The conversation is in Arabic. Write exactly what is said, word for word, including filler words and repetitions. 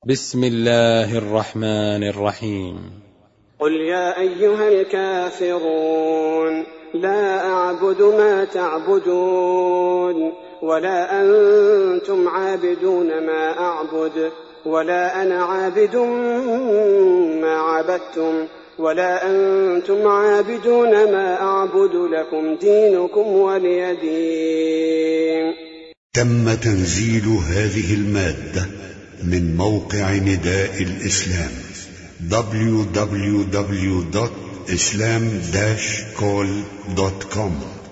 بسم الله الرحمن الرحيم. قل يا أيها الكافرون لا أعبد ما تعبدون ولا أنتم عابدون ما أعبد ولا أنا عابد ما عبدتم ولا أنتم عابدون ما أعبد لكم دينكم ولي دين. تم تنزيل هذه المادة من موقع نداء الإسلام دبليو دبليو دبليو دوت إسلام داش كول دوت كوم.